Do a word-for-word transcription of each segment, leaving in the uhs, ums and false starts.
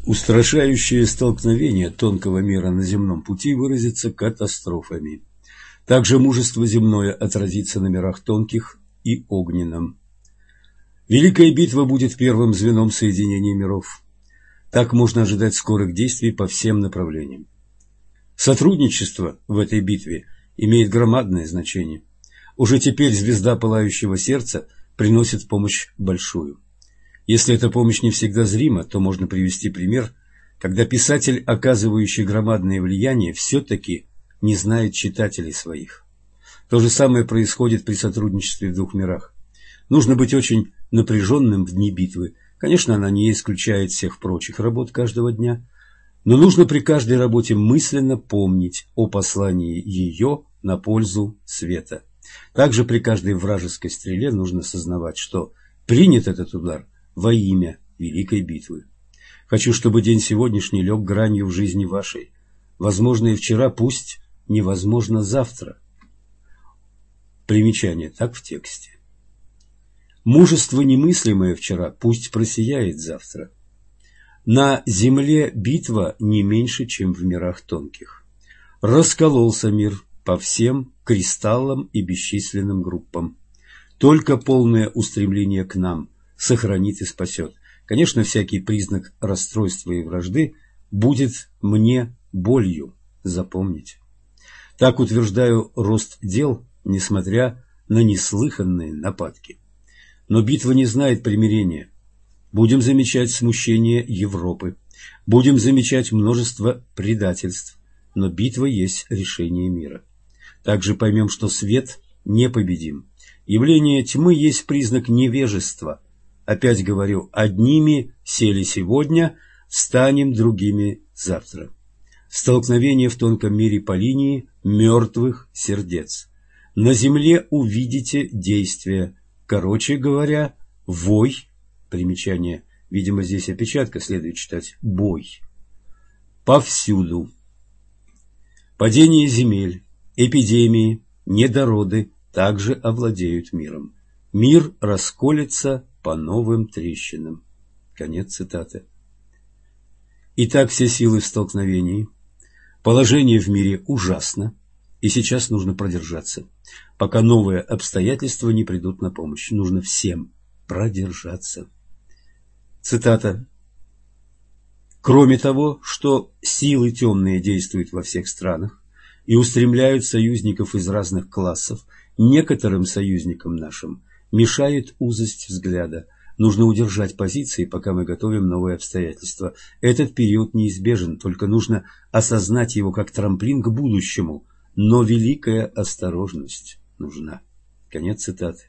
Устрашающее столкновение тонкого мира на земном пути выразится катастрофами. Также мужество земное отразится на мирах тонких и огненном. Великая битва будет первым звеном соединения миров. Так можно ожидать скорых действий по всем направлениям. Сотрудничество в этой битве имеет громадное значение. Уже теперь звезда пылающего сердца приносит помощь большую. Если эта помощь не всегда зрима, то можно привести пример, когда писатель, оказывающий громадное влияние, все-таки не знает читателей своих. То же самое происходит при сотрудничестве в двух мирах. Нужно быть очень напряженным в дни битвы. Конечно, она не исключает всех прочих работ каждого дня, но нужно при каждой работе мысленно помнить о послании ее на пользу света. Также при каждой вражеской стреле нужно сознавать, что принят этот удар во имя великой битвы. Хочу, чтобы день сегодняшний лег гранью в жизни вашей. Возможно, и вчера, пусть невозможно завтра. Примечание, так в тексте. Мужество немыслимое вчера, пусть просияет завтра. На земле битва не меньше, чем в мирах тонких. Раскололся мир по всем кристаллам и бесчисленным группам. Только полное устремление к нам сохранит и спасет. Конечно, всякий признак расстройства и вражды будет мне болью запомнить. Так утверждаю рост дел, несмотря на неслыханные нападки. Но битва не знает примирения. Будем замечать смущение Европы, будем замечать множество предательств, но битва есть решение мира. Также поймем, что свет непобедим. Явление тьмы есть признак невежества. Опять говорю, одними сели сегодня, встанем другими завтра. Столкновение в тонком мире по линии мертвых сердец. На земле увидите действия. Короче говоря, вой, примечание, видимо, здесь опечатка, следует читать бой, повсюду. Падение земель, эпидемии, недороды также овладеют миром. Мир расколется по новым трещинам. Конец цитаты. Итак, все силы в столкновении. Положение в мире ужасно, и сейчас нужно продержаться, пока новые обстоятельства не придут на помощь. Нужно всем продержаться. Цитата. Кроме того, что силы темные действуют во всех странах и устремляют союзников из разных классов, некоторым союзникам нашим мешает узость взгляда. Нужно удержать позиции, пока мы готовим новые обстоятельства. Этот период неизбежен, только нужно осознать его как трамплин к будущему, но великая осторожность нужна. Конец цитаты.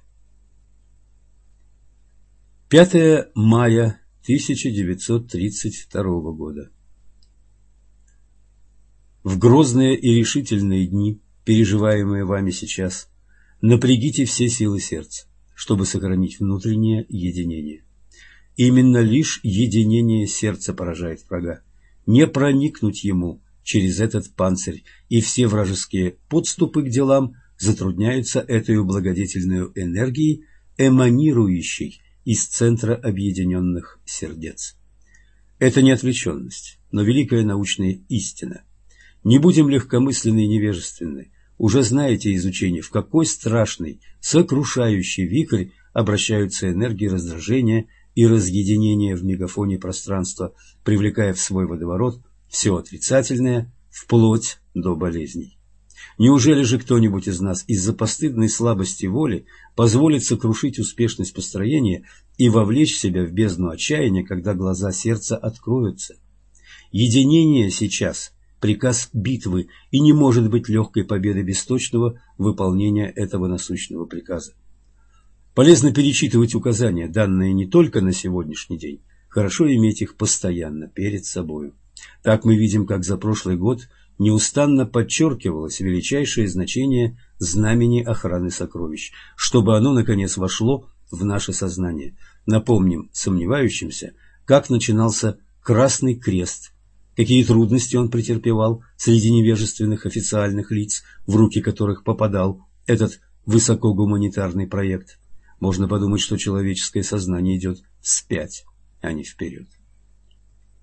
пятое мая тысяча девятьсот тридцать второго года. В грозные и решительные дни, переживаемые вами сейчас, напрягите все силы сердца, чтобы сохранить внутреннее единение. Именно лишь единение сердца поражает врага. Не проникнуть ему через этот панцирь, и все вражеские подступы к делам затрудняются этой благодетельной энергией, эманирующей из центра объединенных сердец. Это не отвлеченность, но великая научная истина. Не будем легкомысленны и невежественны. Уже знаете из учения, в какой страшный, сокрушающий вихрь обращаются энергии раздражения и разъединения в мегафоне пространства, привлекая в свой водоворот все отрицательное, вплоть до болезней. Неужели же кто-нибудь из нас из-за постыдной слабости воли позволит сокрушить успешность построения и вовлечь себя в бездну отчаяния, когда глаза сердца откроются? Единение сейчас – приказ битвы, и не может быть легкой победы без точного выполнения этого насущного приказа. Полезно перечитывать указания, данные не только на сегодняшний день, хорошо иметь их постоянно перед собою. Так мы видим, как за прошлый год неустанно подчеркивалось величайшее значение знамени охраны сокровищ, чтобы оно, наконец, вошло в наше сознание. Напомним сомневающимся, как начинался Красный Крест, какие трудности он претерпевал среди невежественных официальных лиц, в руки которых попадал этот высокогуманитарный проект. Можно подумать, что человеческое сознание идет вспять, а не вперед.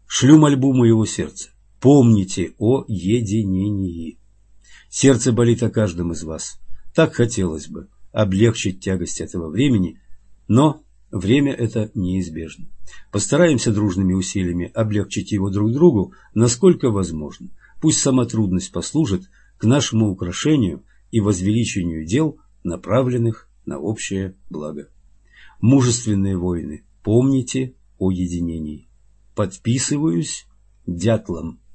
Шлю мольбу моего сердца. Помните о единении. Сердце болит о каждом из вас. Так хотелось бы облегчить тягость этого времени, но время это неизбежно. Постараемся дружными усилиями облегчить его друг другу, насколько возможно. Пусть сама трудность послужит к нашему украшению и возвеличению дел, направленных на общее благо. Мужественные воины, помните о единении. Подписываюсь Дятлом.